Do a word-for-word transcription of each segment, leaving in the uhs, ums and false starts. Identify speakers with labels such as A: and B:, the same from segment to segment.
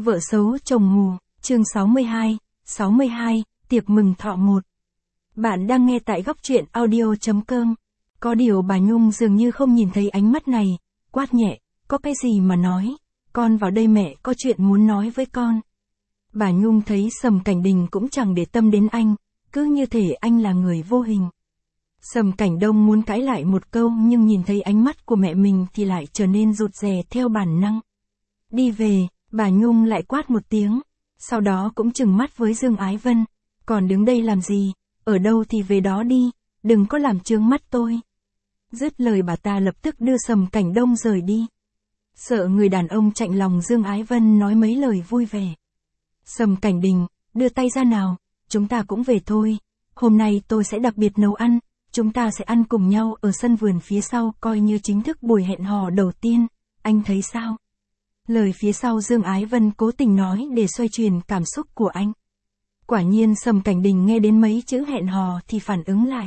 A: Vợ xấu chồng mù, chương sáu mươi hai, sáu mươi hai, tiệc mừng thọ một. Bạn đang nghe tại góc truyện audio chấm com. Có điều bà Nhung dường như không nhìn thấy ánh mắt này, quát nhẹ, có cái gì mà nói, con vào đây mẹ có chuyện muốn nói với con. Bà Nhung thấy Sầm Cảnh Đình cũng chẳng để tâm đến anh, cứ như thể anh là người vô hình. Sầm Cảnh Đông muốn cãi lại một câu nhưng nhìn thấy ánh mắt của mẹ mình thì lại trở nên rụt rè theo bản năng. Đi về, bà Nhung lại quát một tiếng, sau đó cũng trừng mắt với Dương Ái Vân, còn đứng đây làm gì, ở đâu thì về đó đi, đừng có làm chướng mắt tôi. Dứt lời bà ta lập tức đưa Sầm Cảnh Đông rời đi. Sợ người đàn ông chạnh lòng Dương Ái Vân nói mấy lời vui vẻ. Sầm Cảnh Đình, đưa tay ra nào, chúng ta cũng về thôi, hôm nay tôi sẽ đặc biệt nấu ăn, chúng ta sẽ ăn cùng nhau ở sân vườn phía sau coi như chính thức buổi hẹn hò đầu tiên, anh thấy sao? Lời phía sau Dương Ái Vân cố tình nói để xoay chuyển cảm xúc của anh. Quả nhiên Sầm Cảnh Đình nghe đến mấy chữ hẹn hò thì phản ứng lại.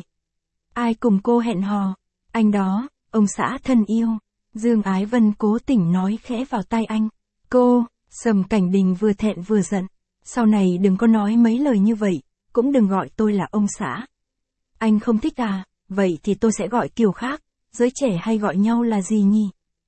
A: Ai cùng cô hẹn hò? Anh đó, ông xã thân yêu. Dương Ái Vân cố tình nói khẽ vào tai anh. Cô, Sầm Cảnh Đình vừa thẹn vừa giận. Sau này đừng có nói mấy lời như vậy, cũng đừng gọi tôi là ông xã. Anh không thích à, vậy thì tôi sẽ gọi kiểu khác, giới trẻ hay gọi nhau là gì nhỉ?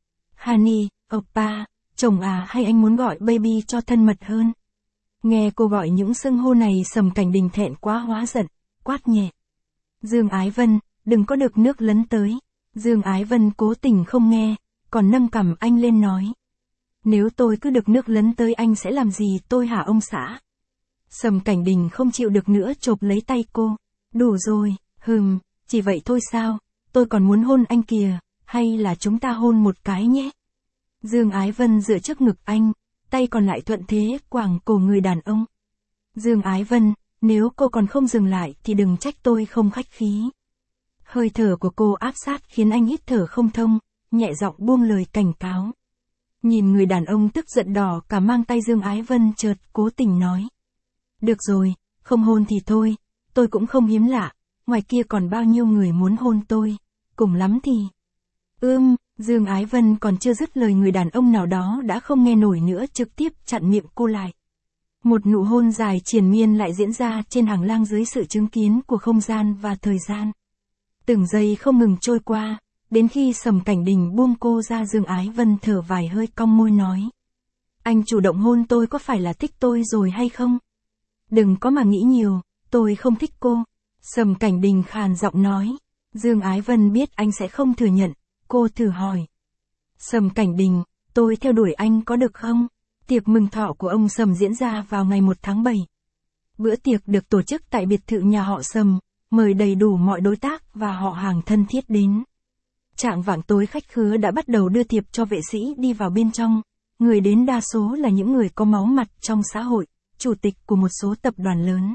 A: Honey, oppa, chồng à, hay anh muốn gọi baby cho thân mật hơn? Nghe cô gọi những xưng hô này Sầm Cảnh Đình thẹn quá hóa giận, quát nhẹ. Dương Ái Vân, đừng có được nước lấn tới. Dương Ái Vân cố tình không nghe, còn nâng cằm anh lên nói. Nếu tôi cứ được nước lấn tới anh sẽ làm gì tôi hả ông xã? Sầm Cảnh Đình không chịu được nữa chộp lấy tay cô. Đủ rồi, hừm, chỉ vậy thôi sao, tôi còn muốn hôn anh kìa, hay là chúng ta hôn một cái nhé? Dương Ái Vân dựa trước ngực anh, tay còn lại thuận thế quàng cổ người đàn ông. Dương Ái Vân, nếu cô còn không dừng lại thì đừng trách tôi không khách khí. Hơi thở của cô áp sát khiến anh hít thở không thông, nhẹ giọng buông lời cảnh cáo. Nhìn người đàn ông tức giận đỏ cả mang tay Dương Ái Vân chợt cố tình nói. Được rồi, không hôn thì thôi, tôi cũng không hiếm lạ, ngoài kia còn bao nhiêu người muốn hôn tôi, cùng lắm thì... Ưm, Dương Ái Vân còn chưa dứt lời người đàn ông nào đó đã không nghe nổi nữa trực tiếp chặn miệng cô lại. Một nụ hôn dài triền miên lại diễn ra trên hành lang dưới sự chứng kiến của không gian và thời gian. Từng giây không ngừng trôi qua, đến khi Sầm Cảnh Đình buông cô ra Dương Ái Vân thở vài hơi cong môi nói. Anh chủ động hôn tôi có phải là thích tôi rồi hay không? Đừng có mà nghĩ nhiều, tôi không thích cô. Sầm Cảnh Đình khàn giọng nói. Dương Ái Vân biết anh sẽ không thừa nhận, cô thử hỏi. Sầm Cảnh Đình, tôi theo đuổi anh có được không? Tiệc mừng thọ của ông Sầm diễn ra vào ngày một tháng bảy. Bữa tiệc được tổ chức tại biệt thự nhà họ Sầm, mời đầy đủ mọi đối tác và họ hàng thân thiết đến. Chạng vạng tối khách khứa đã bắt đầu đưa thiệp cho vệ sĩ đi vào bên trong. Người đến đa số là những người có máu mặt trong xã hội, chủ tịch của một số tập đoàn lớn.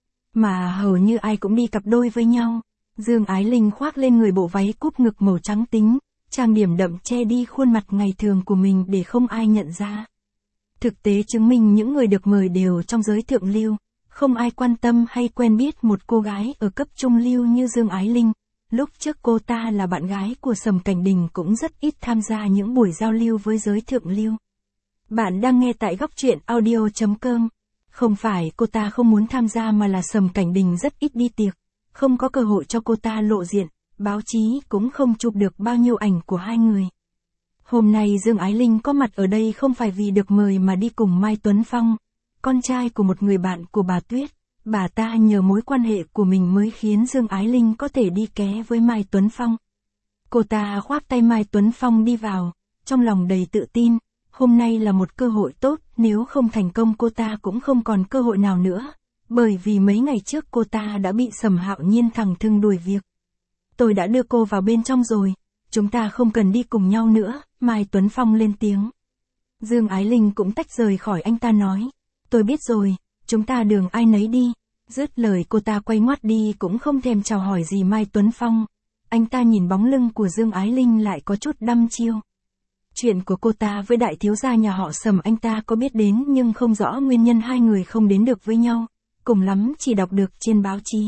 A: Mà hầu như ai cũng đi cặp đôi với nhau. Dương Ái Linh khoác lên người bộ váy cúp ngực màu trắng tính, trang điểm đậm che đi khuôn mặt ngày thường của mình để không ai nhận ra. Thực tế chứng minh những người được mời đều trong giới thượng lưu, không ai quan tâm hay quen biết một cô gái ở cấp trung lưu như Dương Ái Linh. Lúc trước cô ta là bạn gái của Sầm Cảnh Đình cũng rất ít tham gia những buổi giao lưu với giới thượng lưu. Bạn đang nghe tại góc truyện audio chấm com. Không phải cô ta không muốn tham gia mà là Sầm Cảnh Đình rất ít đi tiệc, không có cơ hội cho cô ta lộ diện, báo chí cũng không chụp được bao nhiêu ảnh của hai người. Hôm nay Dương Ái Linh có mặt ở đây không phải vì được mời mà đi cùng Mai Tuấn Phong, con trai của một người bạn của bà Tuyết. Bà ta nhờ mối quan hệ của mình mới khiến Dương Ái Linh có thể đi ké với Mai Tuấn Phong. Cô ta khoác tay Mai Tuấn Phong đi vào, trong lòng đầy tự tin, hôm nay là một cơ hội tốt, nếu không thành công cô ta cũng không còn cơ hội nào nữa, bởi vì mấy ngày trước cô ta đã bị Sầm Hạo Nhiên thẳng thừng đuổi việc. Tôi đã đưa cô vào bên trong rồi, chúng ta không cần đi cùng nhau nữa, Mai Tuấn Phong lên tiếng. Dương Ái Linh cũng tách rời khỏi anh ta nói, tôi biết rồi, chúng ta đường ai nấy đi. Dứt lời cô ta quay ngoắt đi cũng không thèm chào hỏi gì Mai Tuấn Phong. Anh ta nhìn bóng lưng của Dương Ái Linh lại có chút đăm chiêu. Chuyện của cô ta với đại thiếu gia nhà họ Sầm anh ta có biết đến nhưng không rõ nguyên nhân hai người không đến được với nhau, cùng lắm chỉ đọc được trên báo chí.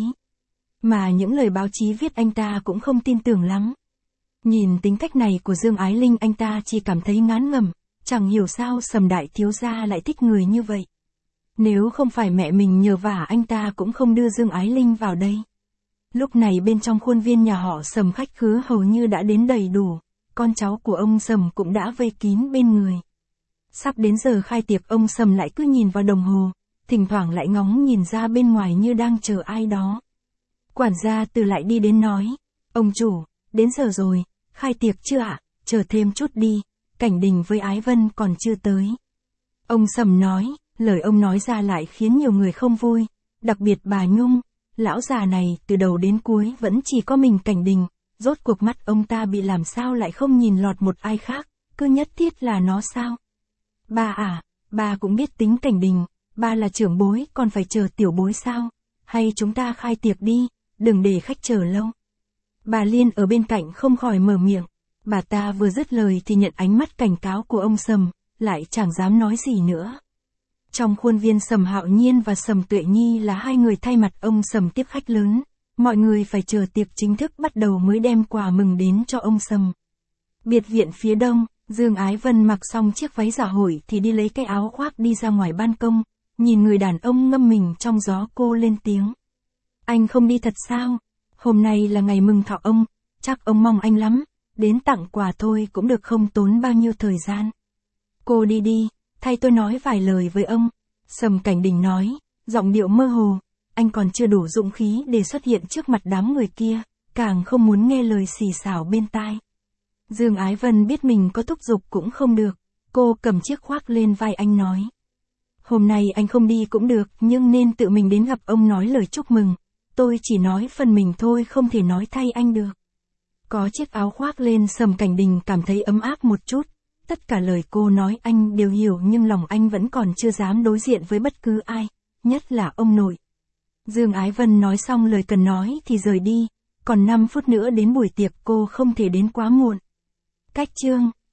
A: Mà những lời báo chí viết anh ta cũng không tin tưởng lắm. Nhìn tính cách này của Dương Ái Linh anh ta chỉ cảm thấy ngán ngẩm, chẳng hiểu sao Sầm đại thiếu gia lại thích người như vậy. Nếu không phải mẹ mình nhờ vả anh ta cũng không đưa Dương Ái Linh vào đây. Lúc này bên trong khuôn viên nhà họ Sầm khách khứa hầu như đã đến đầy đủ, con cháu của ông Sầm cũng đã vây kín bên người. Sắp đến giờ khai tiệc ông Sầm lại cứ nhìn vào đồng hồ, thỉnh thoảng lại ngóng nhìn ra bên ngoài như đang chờ ai đó. Quản gia Từ lại đi đến nói, ông chủ, đến giờ rồi, khai tiệc chưa ạ, chờ thêm chút đi, Cảnh Đình với Ái Vân còn chưa tới. Ông Sầm nói, lời ông nói ra lại khiến nhiều người không vui, đặc biệt bà Nhung, lão già này từ đầu đến cuối vẫn chỉ có mình Cảnh Đình, rốt cuộc mắt ông ta bị làm sao lại không nhìn lọt một ai khác, cứ nhất thiết là nó sao? Bà à, bà cũng biết tính Cảnh Đình, bà là trưởng bối còn phải chờ tiểu bối sao? Hay chúng ta khai tiệc đi, đừng để khách chờ lâu. Bà Liên ở bên cạnh không khỏi mở miệng, bà ta vừa dứt lời thì nhận ánh mắt cảnh cáo của ông Sầm, lại chẳng dám nói gì nữa. Trong khuôn viên Sầm Hạo Nhiên và Sầm Tuệ Nhi là hai người thay mặt ông Sầm tiếp khách lớn, mọi người phải chờ tiệc chính thức bắt đầu mới đem quà mừng đến cho ông Sầm. Biệt viện phía đông, Dương Ái Vân mặc xong chiếc váy dạ hội thì đi lấy cái áo khoác đi ra ngoài ban công, nhìn người đàn ông ngâm mình trong gió cô lên tiếng. Anh không đi thật sao? Hôm nay là ngày mừng thọ ông, chắc ông mong anh lắm, đến tặng quà thôi cũng được không tốn bao nhiêu thời gian. Cô đi đi, thay tôi nói vài lời với ông. Sầm Cảnh Đình nói, giọng điệu mơ hồ, anh còn chưa đủ dũng khí để xuất hiện trước mặt đám người kia, càng không muốn nghe lời xì xào bên tai. Dương Ái Vân biết mình có thúc giục cũng không được, cô cầm chiếc khoác lên vai anh nói. Hôm nay anh không đi cũng được, nhưng nên tự mình đến gặp ông nói lời chúc mừng, tôi chỉ nói phần mình thôi không thể nói thay anh được. Có chiếc áo khoác lên Sầm Cảnh Đình cảm thấy ấm áp một chút, tất cả lời cô nói anh đều hiểu nhưng lòng anh vẫn còn chưa dám đối diện với bất cứ ai, nhất là ông nội. Dương Ái Vân nói xong lời cần nói thì rời đi, còn năm phút nữa đến buổi tiệc cô không thể đến quá muộn. Cách chương